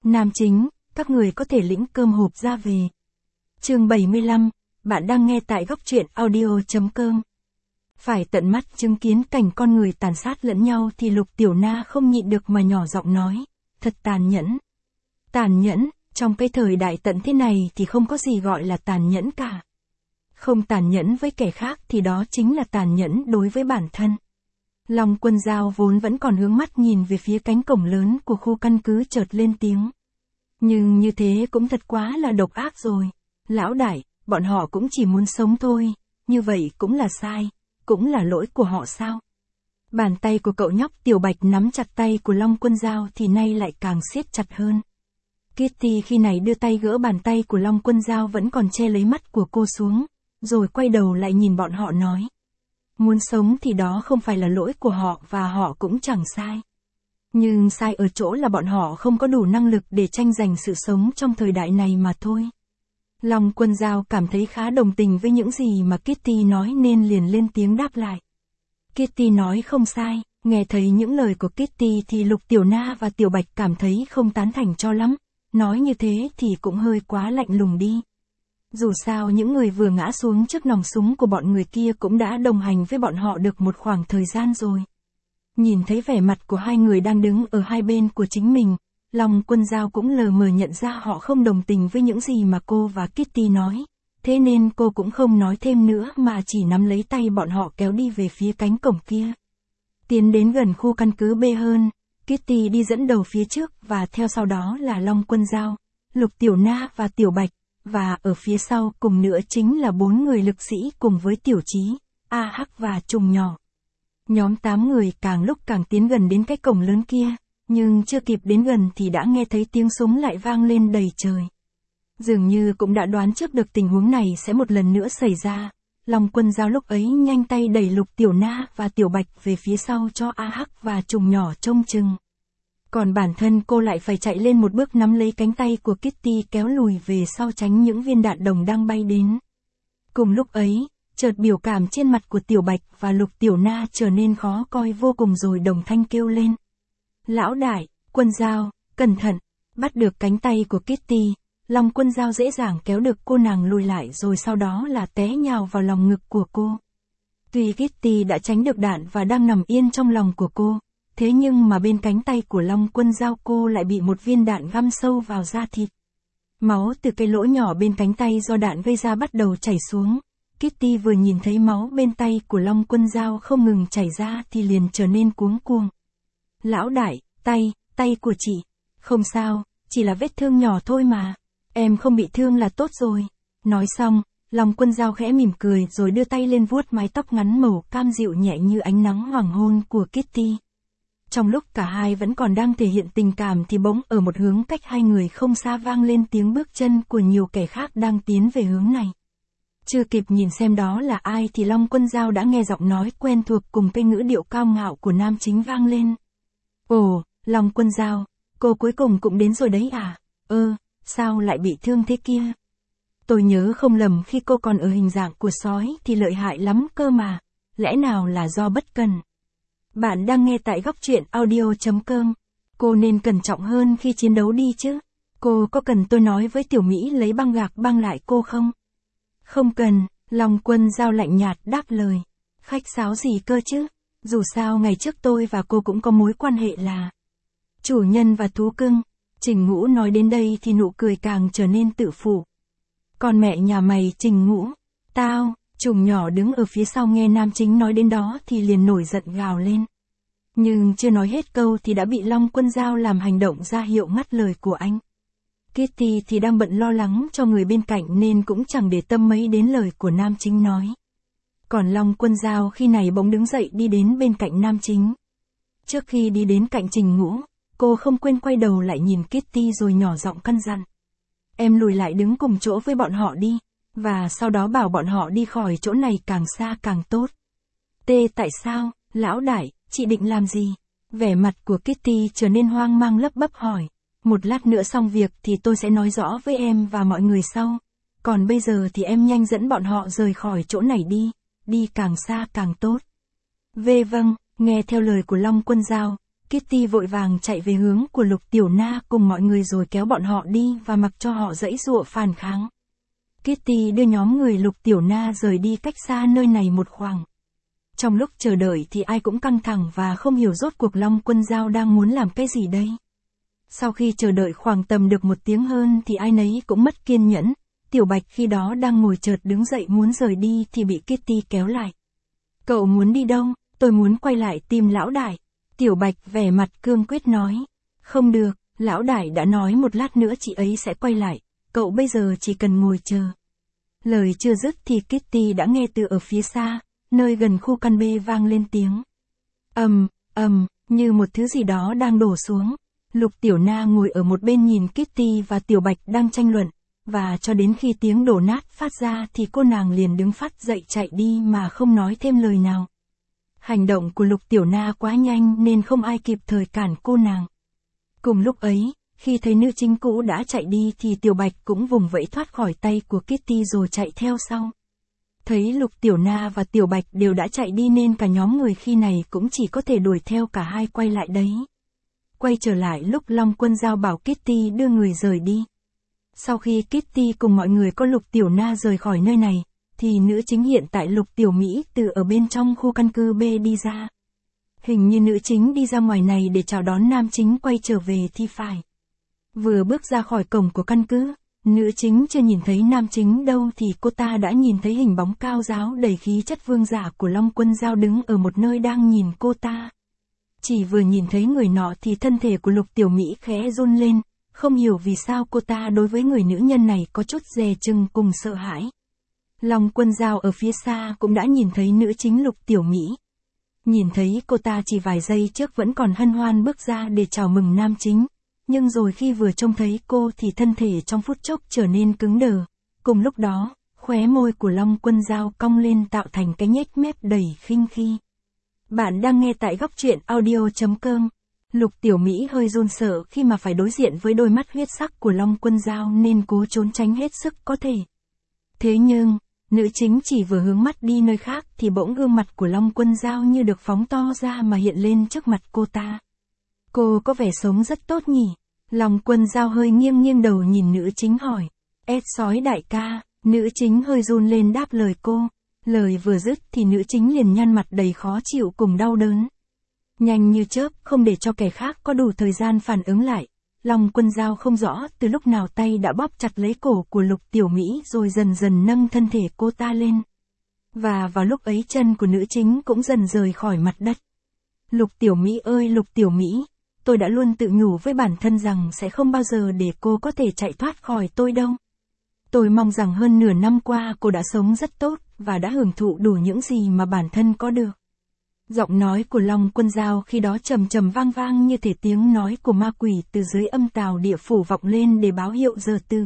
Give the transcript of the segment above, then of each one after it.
Nam chính, các người có thể lĩnh cơm hộp ra về. Chương 75, bạn đang nghe tại góc truyện audio.com. Phải tận mắt chứng kiến cảnh con người tàn sát lẫn nhau thì Lục Tiểu Na không nhịn được mà nhỏ giọng nói, thật tàn nhẫn. Tàn nhẫn, trong cái thời đại tận thế này thì không có gì gọi là tàn nhẫn cả. Không tàn nhẫn với kẻ khác thì đó chính là tàn nhẫn đối với bản thân. Long Quân Dao vốn vẫn còn hướng mắt nhìn về phía cánh cổng lớn của khu căn cứ chợt lên tiếng. Nhưng như thế cũng thật quá là độc ác rồi. Lão đại, bọn họ cũng chỉ muốn sống thôi, như vậy cũng là sai, cũng là lỗi của họ sao? Bàn tay của cậu nhóc Tiểu Bạch nắm chặt tay của Long Quân Dao thì nay lại càng siết chặt hơn. Kitty khi này đưa tay gỡ bàn tay của Long Quân Dao vẫn còn che lấy mắt của cô xuống, rồi quay đầu lại nhìn bọn họ nói. Muốn sống thì đó không phải là lỗi của họ và họ cũng chẳng sai. Nhưng sai ở chỗ là bọn họ không có đủ năng lực để tranh giành sự sống trong thời đại này mà thôi. Long Quân Dao cảm thấy khá đồng tình với những gì mà Kitty nói nên liền lên tiếng đáp lại. Kitty nói không sai, nghe thấy những lời của Kitty thì Lục Tiểu Na và Tiểu Bạch cảm thấy không tán thành cho lắm, nói như thế thì cũng hơi quá lạnh lùng đi. Dù sao những người vừa ngã xuống trước nòng súng của bọn người kia cũng đã đồng hành với bọn họ được một khoảng thời gian rồi. Nhìn thấy vẻ mặt của hai người đang đứng ở hai bên của chính mình, Long Quân Dao cũng lờ mờ nhận ra họ không đồng tình với những gì mà cô và Kitty nói. Thế nên cô cũng không nói thêm nữa mà chỉ nắm lấy tay bọn họ kéo đi về phía cánh cổng kia. Tiến đến gần khu căn cứ B hơn, Kitty đi dẫn đầu phía trước và theo sau đó là Long Quân Dao, Lục Tiểu Na và Tiểu Bạch, và ở phía sau cùng nữa chính là 4 người lực sĩ cùng với Tiểu Chí, A Hắc và Trùng Nhỏ. Nhóm 8 người càng lúc càng tiến gần đến cái cổng lớn kia, nhưng chưa kịp đến gần thì đã nghe thấy tiếng súng lại vang lên đầy trời. Dường như cũng đã đoán trước được tình huống này sẽ một lần nữa xảy ra, Long Quân Dao lúc ấy nhanh tay đẩy Lục Tiểu Na và Tiểu Bạch về phía sau cho A Hắc và Trùng Nhỏ trông chừng. Còn bản thân cô lại phải chạy lên một bước nắm lấy cánh tay của Kitty kéo lùi về sau tránh những viên đạn đồng đang bay đến. Cùng lúc ấy, chợt biểu cảm trên mặt của Tiểu Bạch và Lục Tiểu Na trở nên khó coi vô cùng rồi đồng thanh kêu lên. Lão đại, Quân Dao, cẩn thận, bắt được cánh tay của Kitty, Long Quân Dao dễ dàng kéo được cô nàng lùi lại rồi sau đó là té nhào vào lòng ngực của cô. Tuy Kitty đã tránh được đạn và đang nằm yên trong lòng của cô, thế nhưng mà bên cánh tay của Long Quân Dao cô lại bị một viên đạn găm sâu vào da thịt. Máu từ cái lỗ nhỏ bên cánh tay do đạn gây ra bắt đầu chảy xuống. Kitty vừa nhìn thấy máu bên tay của Long Quân Dao không ngừng chảy ra thì liền trở nên cuống cuồng. Lão đại, tay của chị. Không sao, chỉ là vết thương nhỏ thôi mà. Em không bị thương là tốt rồi. Nói xong, Long Quân Dao khẽ mỉm cười rồi đưa tay lên vuốt mái tóc ngắn màu cam dịu nhẹ như ánh nắng hoàng hôn của Kitty. Trong lúc cả hai vẫn còn đang thể hiện tình cảm thì bỗng ở một hướng cách hai người không xa vang lên tiếng bước chân của nhiều kẻ khác đang tiến về hướng này. Chưa kịp nhìn xem đó là ai thì Long Quân Dao đã nghe giọng nói quen thuộc cùng cái ngữ điệu cao ngạo của nam chính vang lên. Ồ, Long Quân Dao, cô cuối cùng cũng đến rồi đấy à? Sao lại bị thương thế kia? Tôi nhớ không lầm khi cô còn ở hình dạng của sói thì lợi hại lắm cơ mà, lẽ nào là do bất cần? Bạn đang nghe tại góc truyện audio.com. Cô nên cẩn trọng hơn khi chiến đấu đi chứ. Cô có cần tôi nói với Tiểu Mỹ lấy băng gạc băng lại cô không? Không cần, Long Quân Dao lạnh nhạt đáp lời. Khách sáo gì cơ chứ? Dù sao ngày trước tôi và cô cũng có mối quan hệ là chủ nhân và thú cưng. Trình Ngũ nói đến đây thì nụ cười càng trở nên tự phụ. Còn mẹ nhà mày Trình Ngũ, tao. Trùng Nhỏ đứng ở phía sau nghe nam chính nói đến đó thì liền nổi giận gào lên. Nhưng chưa nói hết câu thì đã bị Long Quân Dao làm hành động ra hiệu ngắt lời của anh. Kitty thì đang bận lo lắng cho người bên cạnh nên cũng chẳng để tâm mấy đến lời của nam chính nói. Còn Long Quân Dao khi này bỗng đứng dậy đi đến bên cạnh nam chính. Trước khi đi đến cạnh Trình Ngũ, cô không quên quay đầu lại nhìn Kitty rồi nhỏ giọng căn dặn. Em lùi lại đứng cùng chỗ với bọn họ đi. Và sau đó bảo bọn họ đi khỏi chỗ này càng xa càng tốt. Tại sao, lão đại, chị định làm gì? Vẻ mặt của Kitty trở nên hoang mang lắp bắp hỏi. Một lát nữa xong việc thì tôi sẽ nói rõ với em và mọi người sau. Còn bây giờ thì em nhanh dẫn bọn họ rời khỏi chỗ này đi càng xa càng tốt. Vâng, nghe theo lời của Long Quân Dao, Kitty vội vàng chạy về hướng của Lục Tiểu Na cùng mọi người rồi kéo bọn họ đi và mặc cho họ giãy giụa phản kháng. Kitty đưa nhóm người Lục Tiểu Na rời đi cách xa nơi này một khoảng. Trong lúc chờ đợi thì ai cũng căng thẳng và không hiểu rốt cuộc Long Quân Dao đang muốn làm cái gì đây. Sau khi chờ đợi khoảng tầm được 1 tiếng hơn thì ai nấy cũng mất kiên nhẫn. Tiểu Bạch khi đó đang ngồi chợt đứng dậy muốn rời đi thì bị Kitty kéo lại. Cậu muốn đi đâu? Tôi muốn quay lại tìm lão đại. Tiểu Bạch vẻ mặt cương quyết nói. Không được, lão đại đã nói một lát nữa chị ấy sẽ quay lại. Cậu bây giờ chỉ cần ngồi chờ. Lời chưa dứt thì Kitty đã nghe từ ở phía xa, nơi gần khu căn bê vang lên tiếng. Như một thứ gì đó đang đổ xuống. Lục Tiểu Na ngồi ở một bên nhìn Kitty và Tiểu Bạch đang tranh luận, và cho đến khi tiếng đổ nát phát ra thì cô nàng liền đứng phát dậy chạy đi mà không nói thêm lời nào. Hành động của Lục Tiểu Na quá nhanh nên không ai kịp thời cản cô nàng. Cùng lúc ấy, khi thấy nữ chính cũ đã chạy đi thì Tiểu Bạch cũng vùng vẫy thoát khỏi tay của Kitty rồi chạy theo sau. Thấy Lục Tiểu Na và Tiểu Bạch đều đã chạy đi nên cả nhóm người khi này cũng chỉ có thể đuổi theo cả hai quay lại đấy. Quay trở lại lúc Long Quân Dao bảo Kitty đưa người rời đi. Sau khi Kitty cùng mọi người có Lục Tiểu Na rời khỏi nơi này, thì nữ chính hiện tại Lục Tiểu Mỹ từ ở bên trong khu căn cứ B đi ra. Hình như nữ chính đi ra ngoài này để chào đón nam chính quay trở về thì phải. Vừa bước ra khỏi cổng của căn cứ, nữ chính chưa nhìn thấy nam chính đâu thì cô ta đã nhìn thấy hình bóng cao ráo đầy khí chất vương giả của Long Quân Dao đứng ở một nơi đang nhìn cô ta. Chỉ vừa nhìn thấy người nọ thì thân thể của Lục Tiểu Mỹ khẽ run lên, không hiểu vì sao cô ta đối với người nữ nhân này có chút dè chừng cùng sợ hãi. Long Quân Dao ở phía xa cũng đã nhìn thấy nữ chính Lục Tiểu Mỹ. Nhìn thấy cô ta chỉ vài giây trước vẫn còn hân hoan bước ra để chào mừng nam chính, nhưng rồi khi vừa trông thấy cô thì thân thể trong phút chốc trở nên cứng đờ. Cùng lúc đó, khóe môi của Long Quân Dao cong lên tạo thành cái nhếch mép đầy khinh khi. Bạn đang nghe tại góc truyện audio.com. Lục Tiểu Mỹ hơi run sợ khi mà phải đối diện với đôi mắt huyết sắc của Long Quân Dao nên cố trốn tránh hết sức có thể. Thế nhưng, nữ chính chỉ vừa hướng mắt đi nơi khác thì bỗng gương mặt của Long Quân Dao như được phóng to ra mà hiện lên trước mặt cô ta. Cô có vẻ sống rất tốt nhỉ? Long Quân Dao hơi nghiêng nghiêng đầu nhìn nữ chính hỏi. Ét sói đại ca, nữ chính hơi run lên đáp lời cô. Lời vừa dứt thì nữ chính liền nhăn mặt đầy khó chịu cùng đau đớn. Nhanh như chớp, không để cho kẻ khác có đủ thời gian phản ứng lại. Long Quân Dao không rõ từ lúc nào tay đã bóp chặt lấy cổ của Lục Tiểu Mỹ rồi dần dần nâng thân thể cô ta lên. Và vào lúc ấy chân của nữ chính cũng dần rời khỏi mặt đất. Lục Tiểu Mỹ ơi Lục Tiểu Mỹ, tôi đã luôn tự nhủ với bản thân rằng sẽ không bao giờ để cô có thể chạy thoát khỏi tôi đâu. Tôi mong rằng hơn nửa năm qua cô đã sống rất tốt và đã hưởng thụ đủ những gì mà bản thân có được. Giọng nói của Long Quân Dao khi đó trầm trầm vang vang như thể tiếng nói của ma quỷ từ dưới âm tào địa phủ vọng lên để báo hiệu giờ từ.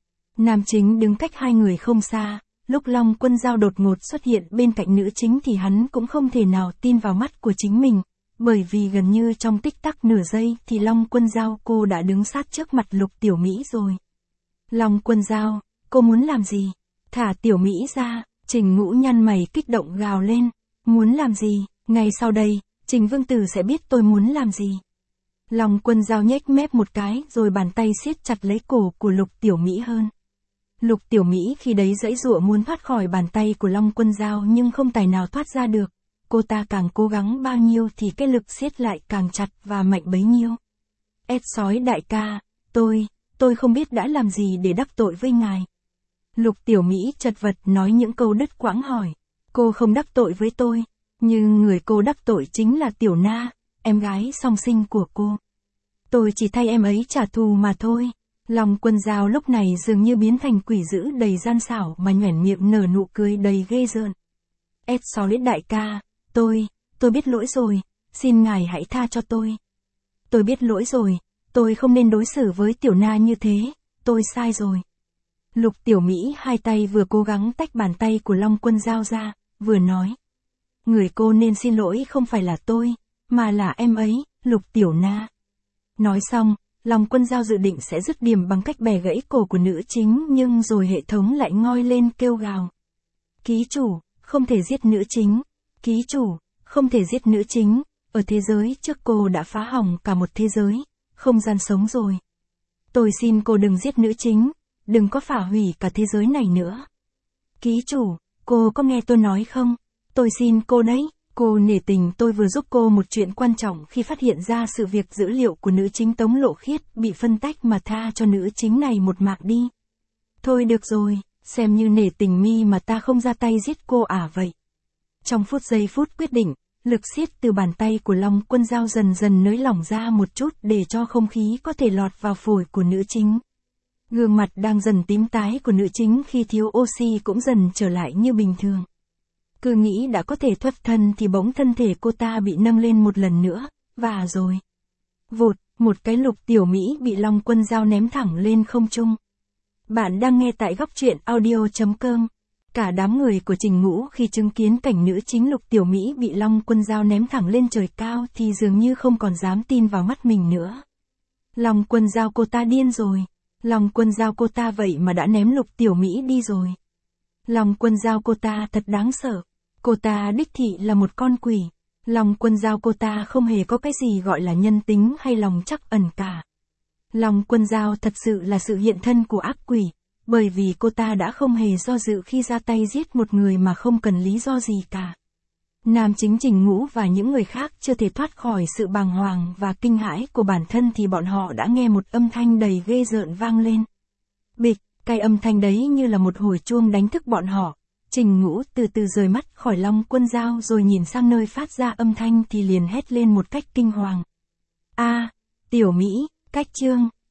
Nam chính đứng cách hai người không xa, lúc Long Quân Dao đột ngột xuất hiện bên cạnh nữ chính thì hắn cũng không thể nào tin vào mắt của chính mình, bởi vì gần như trong tích tắc nửa giây thì Long Quân Dao cô đã đứng sát trước mặt Lục Tiểu Mỹ rồi. Long Quân Dao, cô muốn làm gì? Thả Tiểu Mỹ ra, Trình Ngũ nhăn mày kích động gào lên. Muốn làm gì? Ngay sau đây, Trình Vương Tử sẽ biết tôi muốn làm gì. Long Quân Dao nhếch mép một cái rồi bàn tay siết chặt lấy cổ của Lục Tiểu Mỹ hơn. Lục Tiểu Mỹ khi đấy giãy giụa muốn thoát khỏi bàn tay của Long Quân Dao nhưng không tài nào thoát ra được. Cô ta càng cố gắng bao nhiêu thì cái lực siết lại càng chặt và mạnh bấy nhiêu. Ét sói đại ca, tôi không biết đã làm gì để đắc tội với ngài. Lục Tiểu Mỹ chật vật nói những câu đứt quãng hỏi. Cô không đắc tội với tôi, nhưng người cô đắc tội chính là Tiểu Na, em gái song sinh của cô. Tôi chỉ thay em ấy trả thù mà thôi. Long Quân Dao lúc này dường như biến thành quỷ dữ đầy gian xảo mà nhoẻn miệng nở nụ cười đầy ghê rợn. Ét sói đại ca, tôi biết lỗi rồi, xin ngài hãy tha cho tôi. Tôi biết lỗi rồi, tôi không nên đối xử với Tiểu Na như thế, tôi sai rồi. Lục Tiểu Mỹ hai tay vừa cố gắng tách bàn tay của Long Quân Dao ra, vừa nói. Người cô nên xin lỗi không phải là tôi, mà là em ấy, Lục Tiểu Na. Nói xong, Long Quân Dao dự định sẽ dứt điểm bằng cách bẻ gãy cổ của nữ chính nhưng rồi hệ thống lại ngoi lên kêu gào. Ký chủ, không thể giết nữ chính. Ký chủ, không thể giết nữ chính. ở thế giới trước cô đã phá hỏng cả một thế giới, không gian sống rồi. Tôi xin cô đừng giết nữ chính, đừng có phá hủy cả thế giới này nữa. Ký chủ, cô có nghe tôi nói không? Tôi xin cô đấy, cô nể tình tôi vừa giúp cô một chuyện quan trọng khi phát hiện ra sự việc dữ liệu của nữ chính Tống Lộ Khiết bị phân tách mà tha cho nữ chính này một mạng đi. Thôi được rồi, xem như nể tình mi mà ta không ra tay giết cô vậy. Trong giây phút quyết định, lực siết từ bàn tay của Long Quân Dao dần dần nới lỏng ra một chút để cho không khí có thể lọt vào phổi của nữ chính. Gương mặt đang dần tím tái của nữ chính khi thiếu oxy cũng dần trở lại như bình thường. Cứ nghĩ đã có thể thoát thân thì bỗng thân thể cô ta bị nâng lên một lần nữa, và rồi. Vụt, một cái Lục Tiểu Mỹ bị Long Quân Dao ném thẳng lên không trung. Bạn đang nghe tại góc truyện audio.com. Cả đám người của Trình Ngũ khi chứng kiến cảnh nữ chính Lục Tiểu Mỹ bị Long Quân Dao ném thẳng lên trời cao thì dường như không còn dám tin vào mắt mình nữa. Long Quân Dao cô ta điên rồi. Long Quân Dao cô ta vậy mà đã ném Lục Tiểu Mỹ đi rồi. Long Quân Dao cô ta thật đáng sợ. Cô ta đích thị là một con quỷ. Long Quân Dao cô ta không hề có cái gì gọi là nhân tính hay lòng trắc ẩn cả. Long Quân Dao thật sự là sự hiện thân của ác quỷ, bởi vì cô ta đã không hề do dự khi ra tay giết một người mà không cần lý do gì cả. Nam chính Trình Ngũ và những người khác chưa thể thoát khỏi sự bàng hoàng và kinh hãi của bản thân thì bọn họ đã nghe một âm thanh đầy ghê rợn vang lên. Bịch, cái âm thanh đấy như là một hồi chuông đánh thức bọn họ. Trình Ngũ từ từ rời mắt khỏi Long Quân Dao rồi nhìn sang nơi phát ra âm thanh thì liền hét lên một cách kinh hoàng. Tiểu Mỹ, cách chương.